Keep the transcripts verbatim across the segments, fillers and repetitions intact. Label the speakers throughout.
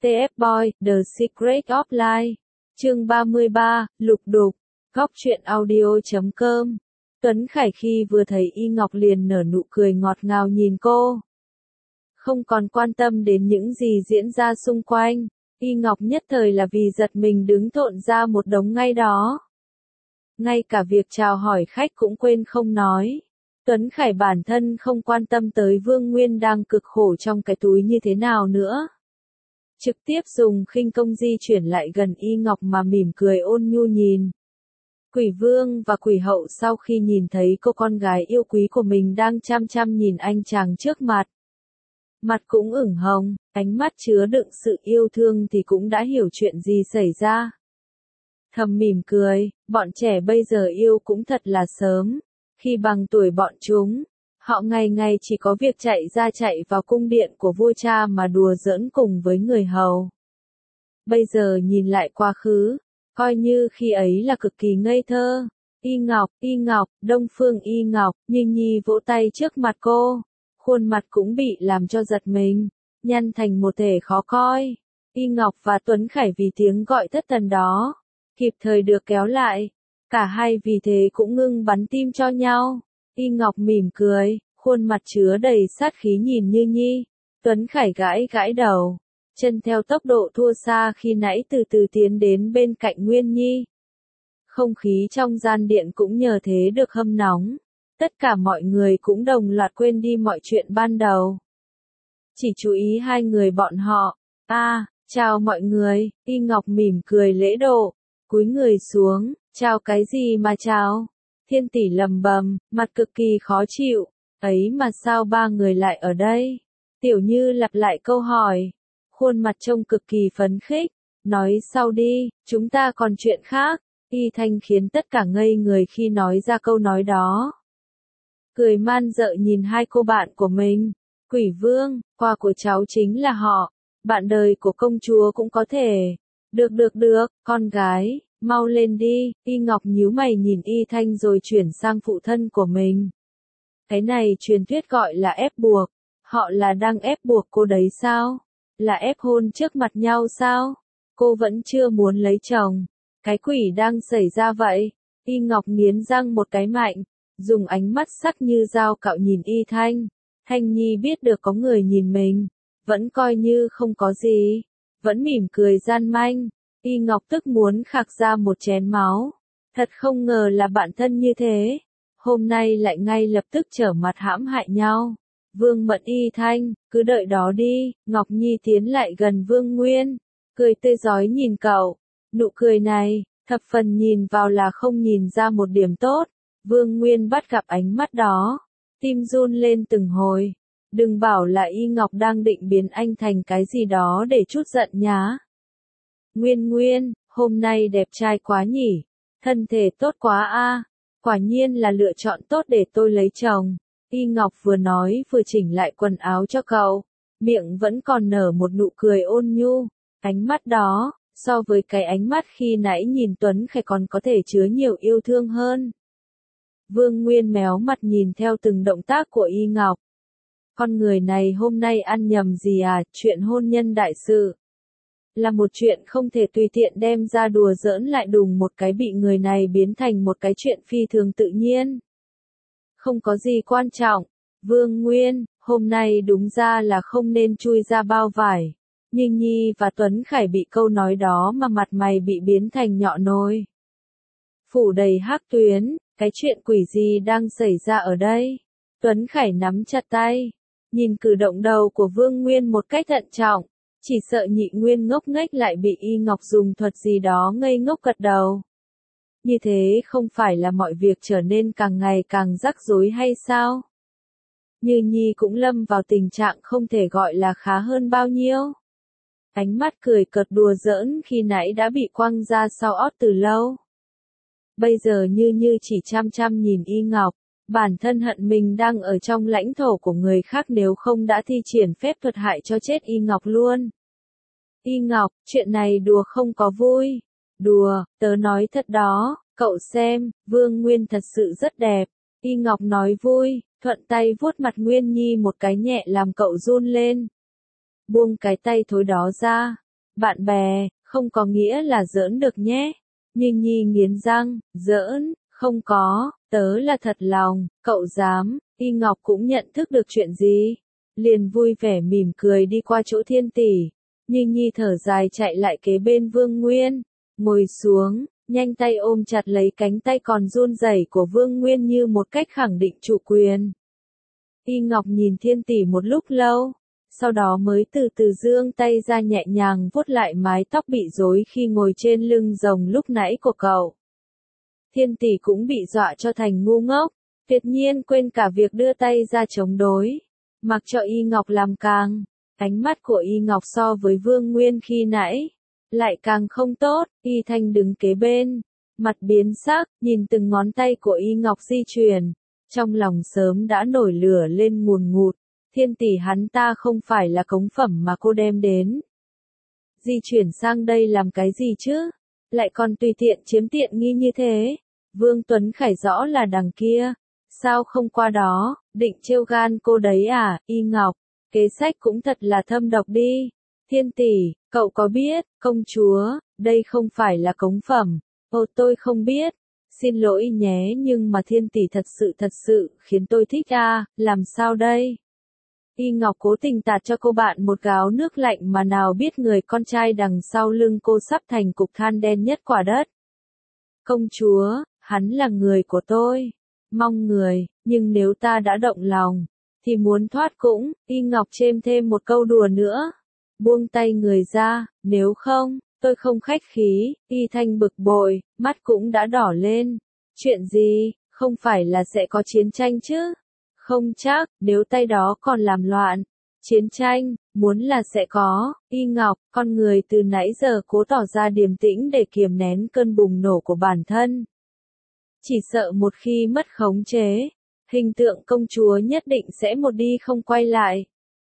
Speaker 1: tê ép Boy, The Secret of Life. Chương ba mươi ba, Lục đục. Góc truyện audio chấm com. Tuấn Khải khi vừa thấy Y Ngọc liền nở nụ cười ngọt ngào nhìn cô. Không còn quan tâm đến những gì diễn ra xung quanh, Y Ngọc nhất thời là vì giật mình đứng thộn ra một đống ngay đó. Ngay cả việc chào hỏi khách cũng quên không nói. Tuấn Khải bản thân không quan tâm tới Vương Nguyên đang cực khổ trong cái túi như thế nào nữa. Trực tiếp dùng khinh công di chuyển lại gần Y Ngọc mà mỉm cười ôn nhu nhìn. Quỷ Vương và Quỷ Hậu sau khi nhìn thấy cô con gái yêu quý của mình đang chăm chăm nhìn anh chàng trước mặt. Mặt cũng ửng hồng, ánh mắt chứa đựng sự yêu thương thì cũng đã hiểu chuyện gì xảy ra. Thầm mỉm cười, bọn trẻ bây giờ yêu cũng thật là sớm. Khi bằng tuổi bọn chúng, họ ngày ngày chỉ có việc chạy ra chạy vào cung điện của vua cha mà đùa giỡn cùng với người hầu. Bây giờ nhìn lại quá khứ, coi như khi ấy là cực kỳ ngây thơ. Y Ngọc, Y Ngọc, Đông Phương Y Ngọc, Như Nhi vỗ tay trước mặt cô. Khuôn mặt cũng bị làm cho giật mình, nhăn thành một thể khó coi. Y Ngọc và Tuấn Khải vì tiếng gọi thất thần đó, kịp thời được kéo lại. Cả hai vì thế cũng ngưng bắn tim cho nhau. Y Ngọc mỉm cười, khuôn mặt chứa đầy sát khí nhìn Như Nhi. Tuấn Khải gãi gãi đầu, chân theo tốc độ thua xa khi nãy từ từ tiến đến bên cạnh Nguyên Nhi. Không khí trong gian điện cũng nhờ thế được hâm nóng. Tất cả mọi người cũng đồng loạt quên đi mọi chuyện ban đầu. Chỉ chú ý hai người bọn họ. A, à, chào mọi người, Y Ngọc mỉm cười lễ độ, cúi người xuống, chào cái gì mà chào? Thiên tỷ lầm bầm, mặt cực kỳ khó chịu, ấy mà sao ba người lại ở đây? Tiểu Như lặp lại câu hỏi, khuôn mặt trông cực kỳ phấn khích, nói sau đi, chúng ta còn chuyện khác. Y Thanh khiến tất cả ngây người khi nói ra câu nói đó. Cười man dợ nhìn hai cô bạn của mình. Quỷ Vương, quà của cháu chính là họ. Bạn đời của công chúa cũng có thể. Được được được, con gái, mau lên đi. Y Ngọc nhíu mày nhìn Y Thanh rồi chuyển sang phụ thân của mình. Cái này truyền thuyết gọi là ép buộc. Họ là đang ép buộc cô đấy sao? Là ép hôn trước mặt nhau sao? Cô vẫn chưa muốn lấy chồng. Cái quỷ đang xảy ra vậy? Y Ngọc nghiến răng một cái mạnh. Dùng ánh mắt sắc như dao cạo nhìn Y Thanh. Thanh Nhi biết được có người nhìn mình, vẫn coi như không có gì, vẫn mỉm cười gian manh. Y Ngọc tức muốn khạc ra một chén máu. Thật không ngờ là bạn thân như thế, hôm nay lại ngay lập tức trở mặt hãm hại nhau. Vương Mẫn Y Thanh, cứ đợi đó đi. Ngọc Nhi tiến lại gần Vương Nguyên, cười tươi rói nhìn cậu. Nụ cười này, thập phần nhìn vào là không nhìn ra một điểm tốt. Vương Nguyên bắt gặp ánh mắt đó, tim run lên từng hồi. Đừng bảo là Y Ngọc đang định biến anh thành cái gì đó để trút giận nhá. Nguyên Nguyên, hôm nay đẹp trai quá nhỉ, thân thể tốt quá a, quả nhiên là lựa chọn tốt để tôi lấy chồng. Y Ngọc vừa nói vừa chỉnh lại quần áo cho cậu, miệng vẫn còn nở một nụ cười ôn nhu. Ánh mắt đó, so với cái ánh mắt khi nãy nhìn Tuấn Khải còn có thể chứa nhiều yêu thương hơn. Vương Nguyên méo mặt nhìn theo từng động tác của Y Ngọc. Con người này hôm nay ăn nhầm gì à, chuyện hôn nhân đại sự. Là một chuyện không thể tùy tiện đem ra đùa giỡn lại đùng một cái bị người này biến thành một cái chuyện phi thường tự nhiên. Không có gì quan trọng, Vương Nguyên, hôm nay đúng ra là không nên chui ra bao vải. Như Nhi và Tuấn Khải bị câu nói đó mà mặt mày bị biến thành nhọ nồi. Phủ đầy hắc tuyến. Cái chuyện quỷ gì đang xảy ra ở đây? Tuấn Khải nắm chặt tay, nhìn cử động đầu của Vương Nguyên một cách thận trọng, chỉ sợ nhị Nguyên ngốc nghếch lại bị Y Ngọc dùng thuật gì đó ngây ngốc gật đầu. Như thế không phải là mọi việc trở nên càng ngày càng rắc rối hay sao? Như Nhi cũng lâm vào tình trạng không thể gọi là khá hơn bao nhiêu. Ánh mắt cười cợt đùa giỡn khi nãy đã bị quăng ra sau ót từ lâu. Bây giờ Như Như chỉ chăm chăm nhìn Y Ngọc, bản thân hận mình đang ở trong lãnh thổ của người khác nếu không đã thi triển phép thuật hại cho chết Y Ngọc luôn. Y Ngọc, chuyện này đùa không có vui. Đùa, tớ nói thật đó, cậu xem, Vương Nguyên thật sự rất đẹp. Y Ngọc nói vui, thuận tay vuốt mặt Nguyên Nhi một cái nhẹ làm cậu run lên. Buông cái tay thối đó ra, Bạn bè, không có nghĩa là giỡn được nhé. Ninh Nhi nghiến răng, giỡn, không có, tớ là thật lòng, cậu dám. Y Ngọc cũng nhận thức được chuyện gì, liền vui vẻ mỉm cười đi qua chỗ Thiên Tỷ. Ninh Nhi thở dài chạy lại kế bên Vương Nguyên, ngồi xuống, nhanh tay ôm chặt lấy cánh tay còn run rẩy của Vương Nguyên như một cách khẳng định chủ quyền. Y Ngọc nhìn Thiên Tỷ một lúc lâu, sau đó mới từ từ giương tay ra nhẹ nhàng vuốt lại mái tóc bị rối khi ngồi trên lưng rồng lúc nãy của cậu. Thiên Tỷ cũng bị dọa cho thành ngu ngốc, tuyệt nhiên quên cả việc đưa tay ra chống đối, mặc cho Y Ngọc làm càng. Ánh mắt của Y Ngọc so với Vương Nguyên khi nãy lại càng không tốt. Y Thanh đứng kế bên, mặt biến sắc, nhìn từng ngón tay của Y Ngọc di chuyển, trong lòng sớm đã nổi lửa lên ngùn ngụt. Thiên Tỷ hắn ta không phải là cống phẩm mà cô đem đến. Di chuyển sang đây làm cái gì chứ? Lại còn tùy tiện chiếm tiện nghi như thế. Vương Tuấn Khải rõ là đằng kia. Sao không qua đó, định trêu gan cô đấy à, Y Ngọc? Kế sách cũng thật là thâm độc đi. Thiên Tỷ, cậu có biết, công chúa, đây không phải là cống phẩm. Ồ tôi không biết. Xin lỗi nhé nhưng mà Thiên Tỷ thật sự thật sự khiến tôi thích à, làm sao đây? Y Ngọc cố tình tạt cho cô bạn một gáo nước lạnh mà nào biết người con trai đằng sau lưng cô sắp thành cục than đen nhất quả đất. Công chúa, hắn là người của tôi. Mong người, nhưng nếu ta đã động lòng, thì muốn thoát cũng. Y Ngọc chêm thêm một câu đùa nữa. Buông tay người ra, nếu không, tôi không khách khí. Y Thanh bực bội, mắt cũng đã đỏ lên. Chuyện gì, không phải là sẽ có chiến tranh chứ? Không chắc, nếu tay đó còn làm loạn. Chiến tranh, muốn là sẽ có. Y Ngọc, con người từ nãy giờ cố tỏ ra điềm tĩnh để kiềm nén cơn bùng nổ của bản thân. Chỉ sợ một khi mất khống chế, hình tượng công chúa nhất định sẽ một đi không quay lại.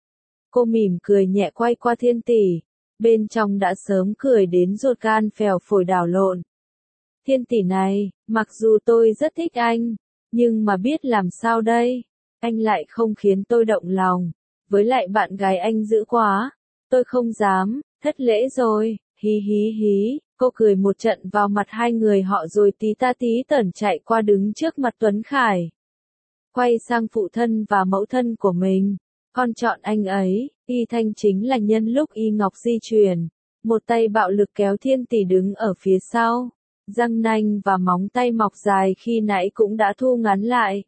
Speaker 1: Cô mỉm cười nhẹ quay qua Thiên Tỷ, bên trong đã sớm cười đến ruột gan phèo phổi đảo lộn. Thiên Tỷ này, mặc dù tôi rất thích anh, nhưng mà biết làm sao đây? Anh lại không khiến tôi động lòng, với lại bạn gái anh dữ quá, tôi không dám, thất lễ rồi, hí hí hí, cô cười một trận vào mặt hai người họ rồi tí ta tí tởn chạy qua đứng trước mặt Tuấn Khải. Quay sang phụ thân và mẫu thân của mình, con chọn anh ấy. Y Thanh chính là nhân lúc Y Ngọc di chuyển, một tay bạo lực kéo Thiên Tỷ đứng ở phía sau, răng nanh và móng tay mọc dài khi nãy cũng đã thu ngắn lại.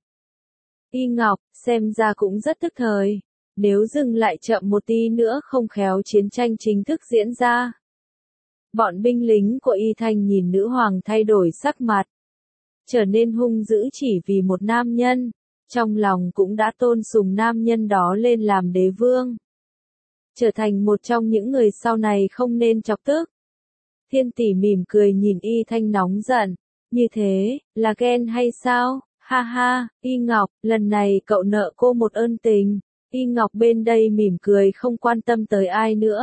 Speaker 1: Y Ngọc, xem ra cũng rất tức thời, nếu dừng lại chậm một tí nữa không khéo chiến tranh chính thức diễn ra. Bọn binh lính của Y Thanh nhìn nữ hoàng thay đổi sắc mặt, trở nên hung dữ chỉ vì một nam nhân, trong lòng cũng đã tôn sùng nam nhân đó lên làm đế vương. Trở thành một trong những người sau này không nên chọc tức. Thiên Tỷ mỉm cười nhìn Y Thanh nóng giận, như thế, là ghen hay sao? Ha ha, Y Ngọc, lần này cậu nợ cô một ơn tình. Y Ngọc bên đây mỉm cười không quan tâm tới ai nữa.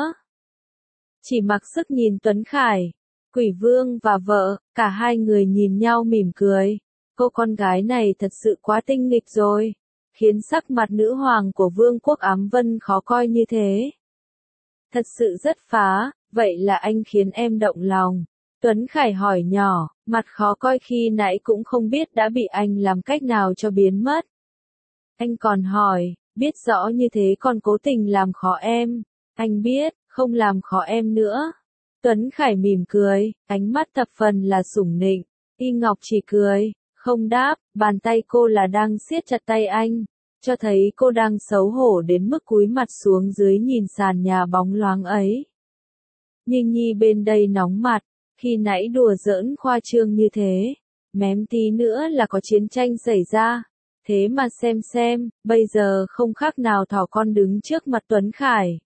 Speaker 1: Chỉ mặc sức nhìn Tuấn Khải, Quỷ Vương và vợ, cả hai người nhìn nhau mỉm cười. Cô con gái này thật sự quá tinh nghịch rồi, khiến sắc mặt nữ hoàng của vương quốc Ám Vân khó coi như thế. Thật sự rất phá, vậy là anh khiến em động lòng. Tuấn Khải hỏi nhỏ, mặt khó coi khi nãy cũng không biết đã bị anh làm cách nào cho biến mất. Anh còn hỏi, biết rõ như thế còn cố tình làm khó em. Anh biết, không làm khó em nữa. Tuấn Khải mỉm cười, ánh mắt thập phần là sủng nịnh. Y Ngọc chỉ cười, không đáp, bàn tay cô là đang siết chặt tay anh, cho thấy cô đang xấu hổ đến mức cúi mặt xuống dưới nhìn sàn nhà bóng loáng ấy. Ninh Nhi bên đây nóng mặt, khi nãy đùa giỡn khoa trương như thế, mém tí nữa là có chiến tranh xảy ra. Thế mà xem xem, bây giờ không khác nào thỏ con đứng trước mặt Tuấn Khải.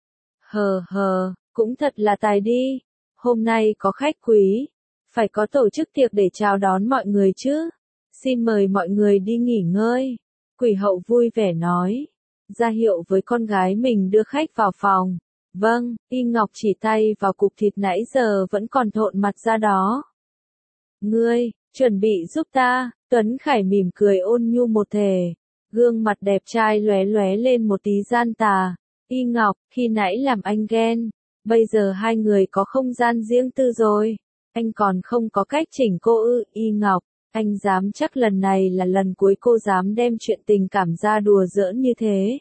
Speaker 1: Hờ hờ, cũng thật là tài đi, hôm nay có khách quý, phải có tổ chức tiệc để chào đón mọi người chứ. Xin mời mọi người đi nghỉ ngơi. Quỷ hậu vui vẻ nói, ra hiệu với con gái mình đưa khách vào phòng. Vâng, Y Ngọc chỉ tay vào cục thịt nãy giờ vẫn còn thộn mặt ra đó. Ngươi, chuẩn bị giúp ta. Tuấn Khải mỉm cười ôn nhu một thể, gương mặt đẹp trai lóe lóe lên một tí gian tà. Y Ngọc, khi nãy làm anh ghen, Bây giờ hai người có không gian riêng tư rồi. Anh còn không có cách chỉnh cô ư, Y Ngọc. Anh dám chắc lần này là lần cuối cô dám đem chuyện tình cảm ra đùa giỡn như thế.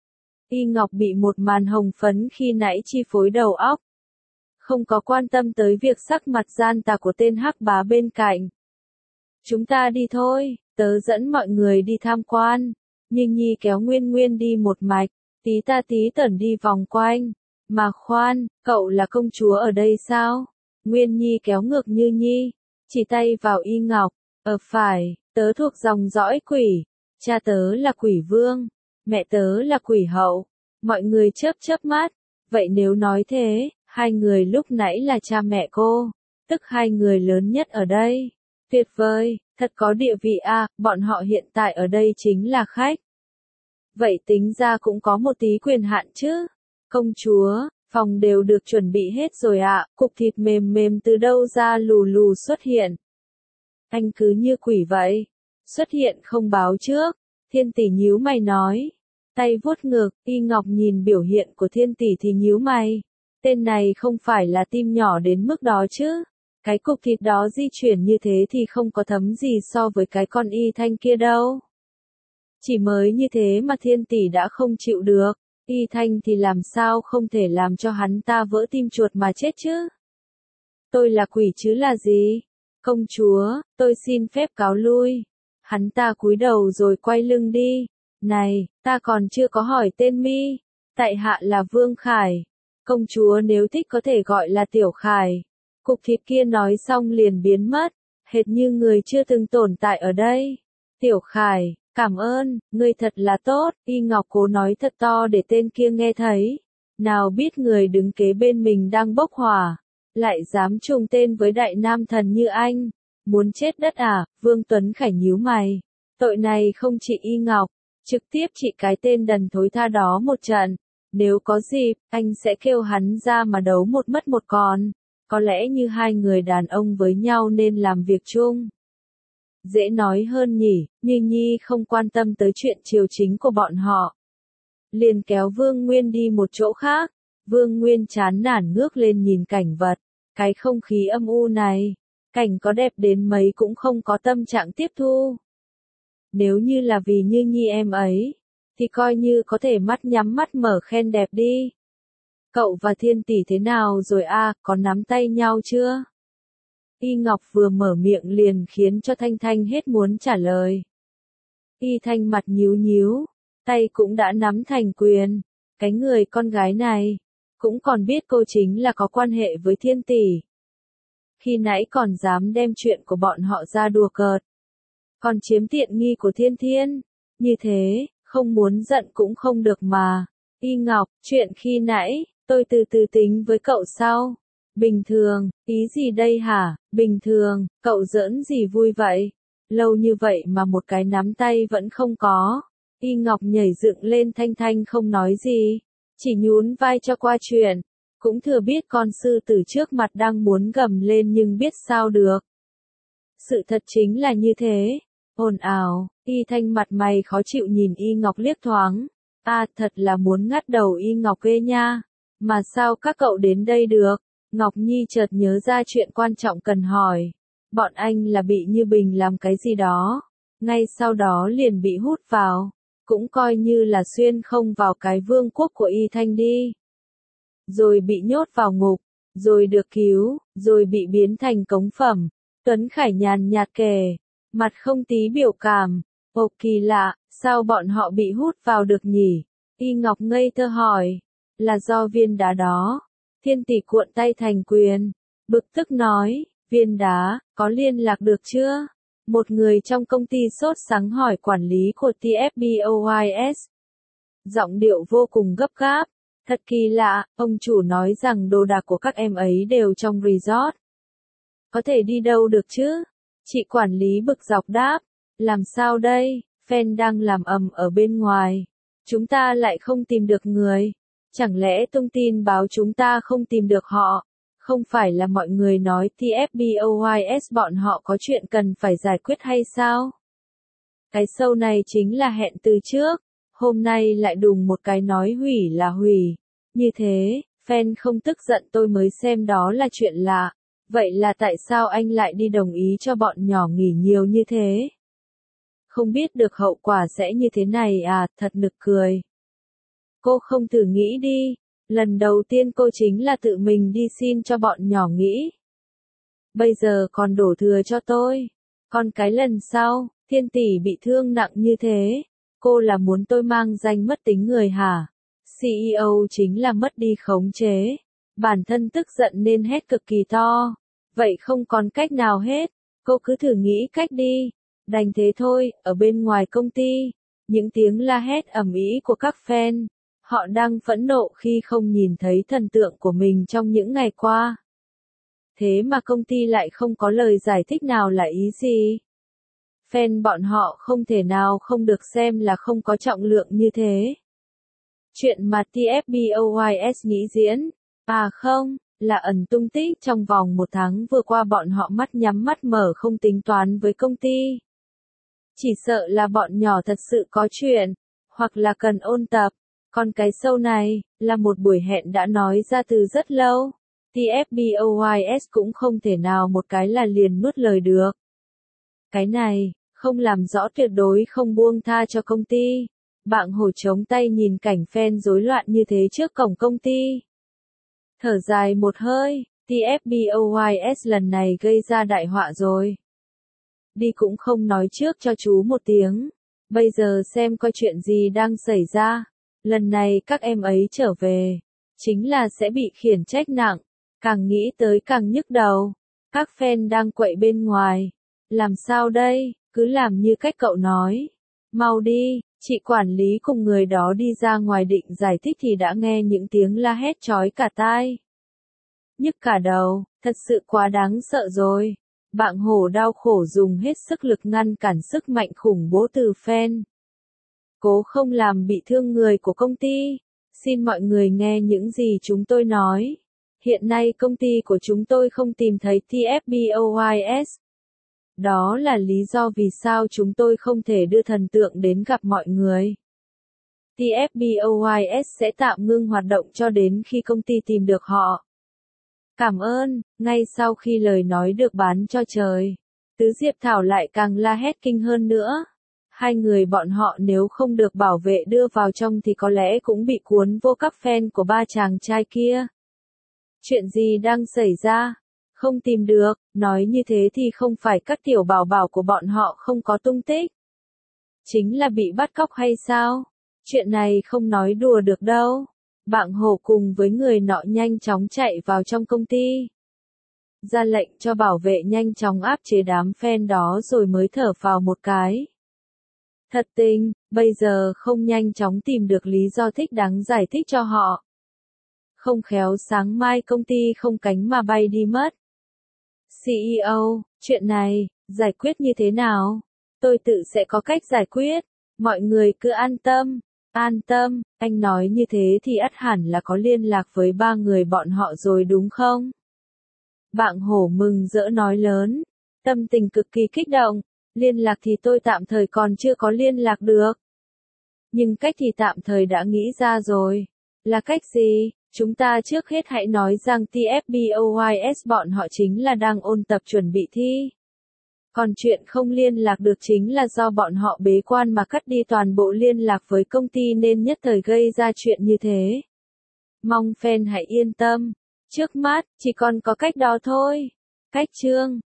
Speaker 1: Y Ngọc bị một màn hồng phấn khi nãy chi phối đầu óc. Không có quan tâm tới việc sắc mặt gian tà của tên hắc bá bên cạnh. Chúng ta đi thôi, tớ dẫn mọi người đi tham quan. Ninh Nhi kéo Nguyên Nguyên đi một mạch, tí ta tí tẩn đi vòng quanh. Mà khoan, cậu là công chúa ở đây sao? Nguyên Nhi kéo ngược Như Nhi, chỉ tay vào Y Ngọc. Ờ phải, tớ thuộc dòng dõi quỷ. Cha tớ là quỷ vương, mẹ tớ là quỷ hậu. Mọi người chớp chớp mắt. Vậy nếu nói thế, hai người lúc nãy là cha mẹ cô, tức hai người lớn nhất ở đây. Tuyệt vời, thật có địa vị à, bọn họ hiện tại ở đây chính là khách. Vậy tính ra cũng có một tí quyền hạn chứ. Công chúa, phòng đều được chuẩn bị hết rồi ạ, à, cục thịt mềm mềm từ đâu ra lù lù xuất hiện. Anh cứ như quỷ vậy, xuất hiện không báo trước. Thiên tỷ nhíu mày nói, tay vuốt ngực. Y Ngọc nhìn biểu hiện của thiên tỷ thì nhíu mày. Tên này không phải là tim nhỏ đến mức đó chứ. Cái cục thịt đó di chuyển như thế thì không có thấm gì so với cái con Y Thanh kia đâu. Chỉ mới như thế mà thiên tỷ đã không chịu được. Y Thanh thì làm sao không thể làm cho hắn ta vỡ tim chuột mà chết chứ. Tôi là quỷ chứ là gì? Công chúa, tôi xin phép cáo lui. Hắn ta cúi đầu rồi quay lưng đi. Này, ta còn chưa có hỏi tên mi. Tại hạ là Vương Khải. Công chúa nếu thích có thể gọi là Tiểu Khải. Cục thịt kia nói xong liền biến mất, hệt như người chưa từng tồn tại ở đây. Tiểu Khải, cảm ơn, ngươi thật là tốt. Y Ngọc cố nói thật to để tên kia nghe thấy. Nào biết người đứng kế bên mình đang bốc hỏa, lại dám trùng tên với đại nam thần như anh. Muốn chết đất à? Vương Tuấn Khải nhíu mày. Tội này không chỉ Y Ngọc, trực tiếp trị cái tên đần thối tha đó một trận. Nếu có dịp, anh sẽ kêu hắn ra mà đấu một mất một còn. Có lẽ như hai người đàn ông với nhau nên làm việc chung. Dễ nói hơn nhỉ, Như Nhi không quan tâm tới chuyện triều chính của bọn họ. Liền kéo Vương Nguyên đi một chỗ khác. Vương Nguyên chán nản ngước lên nhìn cảnh vật. Cái không khí âm u này, cảnh có đẹp đến mấy cũng không có tâm trạng tiếp thu. Nếu như là vì Như Nhi em ấy, thì coi như có thể mắt nhắm mắt mở khen đẹp đi. Cậu và thiên tỷ thế nào rồi a, à, có nắm tay nhau chưa? Y Ngọc vừa mở miệng liền khiến cho Thanh Thanh hết muốn trả lời. Y Thanh mặt nhíu nhíu, tay cũng đã nắm thành quyền. Cái người con gái này, cũng còn biết cô chính là có quan hệ với thiên tỷ. Khi nãy còn dám đem chuyện của bọn họ ra đùa cợt. Còn chiếm tiện nghi của thiên thiên. Như thế, không muốn giận cũng không được mà. Y Ngọc, chuyện khi nãy, tôi từ từ tính với cậu sau. Bình thường, ý gì đây hả? Bình thường, cậu giỡn gì vui vậy? Lâu như vậy mà một cái nắm tay vẫn không có. Y Ngọc nhảy dựng lên. Thanh Thanh không nói gì, chỉ nhún vai cho qua chuyện. Cũng thừa biết con sư tử trước mặt đang muốn gầm lên nhưng biết sao được. Sự thật chính là như thế. Ồn ào, Y Thanh mặt mày khó chịu nhìn Y Ngọc liếc thoáng. A à, thật là muốn ngắt đầu Y Ngọc ghê nha. Mà sao các cậu đến đây được? Ngọc Nhi chợt nhớ ra chuyện quan trọng cần hỏi. Bọn anh là bị Như Bình làm cái gì đó. Ngay sau đó liền bị hút vào. Cũng coi như là xuyên không vào cái vương quốc của Y Thanh đi. Rồi bị nhốt vào ngục. Rồi được cứu. Rồi bị biến thành cống phẩm. Tuấn Khải nhàn nhạt kể. Mặt không tí biểu cảm. Ồ kỳ lạ, sao bọn họ bị hút vào được nhỉ? Y Ngọc ngây thơ hỏi. Là do viên đá đó. Thiên tỷ cuộn tay thành quyền. Bực tức nói, viên đá, có liên lạc được chưa? Một người trong công ty sốt sắng hỏi quản lý của tê ép bê o i ét. Giọng điệu vô cùng gấp gáp. Thật kỳ lạ, ông chủ nói rằng đồ đạc của các em ấy đều trong resort. Có thể đi đâu được chứ? Chị quản lý bực dọc đáp. Làm sao đây? Fan đang làm ầm ở bên ngoài. Chúng ta lại không tìm được người. Chẳng lẽ thông tin báo chúng ta không tìm được họ? Không phải là mọi người nói tê ép bê o i ét bọn họ có chuyện cần phải giải quyết hay sao? Cái show này chính là hẹn từ trước. Hôm nay lại đùng một cái nói hủy là hủy. Như thế, Fan không tức giận tôi mới xem đó là chuyện lạ. Vậy là tại sao anh lại đi đồng ý cho bọn nhỏ nghỉ nhiều như thế? Không biết được hậu quả sẽ như thế này à, thật nực cười. Cô không thử nghĩ đi, lần đầu tiên cô chính là tự mình đi xin cho bọn nhỏ nghỉ. Bây giờ còn đổ thừa cho tôi. Còn cái lần sau, Thiên Tỷ bị thương nặng như thế, cô là muốn tôi mang danh mất tính người hả? xê e ô chính là mất đi khống chế. Bản thân tức giận nên hét cực kỳ to. Vậy không còn cách nào hết, cô cứ thử nghĩ cách đi. Đành thế thôi, ở bên ngoài công ty, những tiếng la hét ầm ĩ của các fan, họ đang phẫn nộ khi không nhìn thấy thần tượng của mình trong những ngày qua. Thế mà công ty lại không có lời giải thích nào là ý gì? Fan bọn họ không thể nào không được xem là không có trọng lượng như thế. Chuyện mà tê ép bê ô i ét nghĩ diễn, à không, là ẩn tung tích trong vòng một tháng vừa qua bọn họ mắt nhắm mắt mở không tính toán với công ty. Chỉ sợ là bọn nhỏ thật sự có chuyện, hoặc là cần ôn tập, còn cái show này, là một buổi hẹn đã nói ra từ rất lâu. tê ép bê ô i ét cũng không thể nào một cái là liền nuốt lời được. Cái này, không làm rõ tuyệt đối không buông tha cho công ty. Bạn Hổ chống tay nhìn cảnh fan rối loạn như thế trước cổng công ty. Thở dài một hơi, tê ép bê ô i ét lần này gây ra đại họa rồi. Đi cũng không nói trước cho chú một tiếng. Bây giờ xem coi chuyện gì đang xảy ra. Lần này các em ấy trở về, chính là sẽ bị khiển trách nặng. Càng nghĩ tới càng nhức đầu. Các fan đang quậy bên ngoài. Làm sao đây, cứ làm như cách cậu nói. Mau đi, chị quản lý cùng người đó đi ra ngoài định giải thích thì đã nghe những tiếng la hét chói cả tai. Nhức cả đầu, thật sự quá đáng sợ rồi. Bạn Hổ đau khổ dùng hết sức lực ngăn cản sức mạnh khủng bố từ fan. Cố không làm bị thương người của công ty. Xin mọi người nghe những gì chúng tôi nói. Hiện nay công ty của chúng tôi không tìm thấy tê ép bê ô i ét. Đó là lý do vì sao chúng tôi không thể đưa thần tượng đến gặp mọi người. tê ép bê ô i ét sẽ tạm ngưng hoạt động cho đến khi công ty tìm được họ. Cảm ơn, ngay sau khi lời nói được bán cho trời, Tứ Diệp Thảo lại càng la hét kinh hơn nữa. Hai người bọn họ nếu không được bảo vệ đưa vào trong thì có lẽ cũng bị cuốn vô các fan của ba chàng trai kia. Chuyện gì đang xảy ra? Không tìm được, nói như thế thì không phải các tiểu bảo bảo của bọn họ không có tung tích. Chính là bị bắt cóc hay sao? Chuyện này không nói đùa được đâu. Bạn Hổ cùng với người nọ nhanh chóng chạy vào trong công ty. Ra lệnh cho bảo vệ nhanh chóng áp chế đám fan đó rồi mới thở phào một cái. Thật tình, bây giờ không nhanh chóng tìm được lý do thích đáng giải thích cho họ. Không khéo sáng mai công ty không cánh mà bay đi mất. xê e ô, chuyện này, giải quyết như thế nào? Tôi tự sẽ có cách giải quyết. Mọi người cứ an tâm. An tâm, anh nói như thế thì ắt hẳn là có liên lạc với ba người bọn họ rồi đúng không? Bạn Hổ mừng rỡ nói lớn. Tâm tình cực kỳ kích động. Liên lạc thì tôi tạm thời còn chưa có liên lạc được. Nhưng cách thì tạm thời đã nghĩ ra rồi. Là cách gì? Chúng ta trước hết hãy nói rằng tê ép bê ô i ét bọn họ chính là đang ôn tập chuẩn bị thi. Còn chuyện không liên lạc được chính là do bọn họ bế quan mà cắt đi toàn bộ liên lạc với công ty nên nhất thời gây ra chuyện như thế. Mong fan hãy yên tâm. Trước mắt, chỉ còn có cách đó thôi. Cách chương.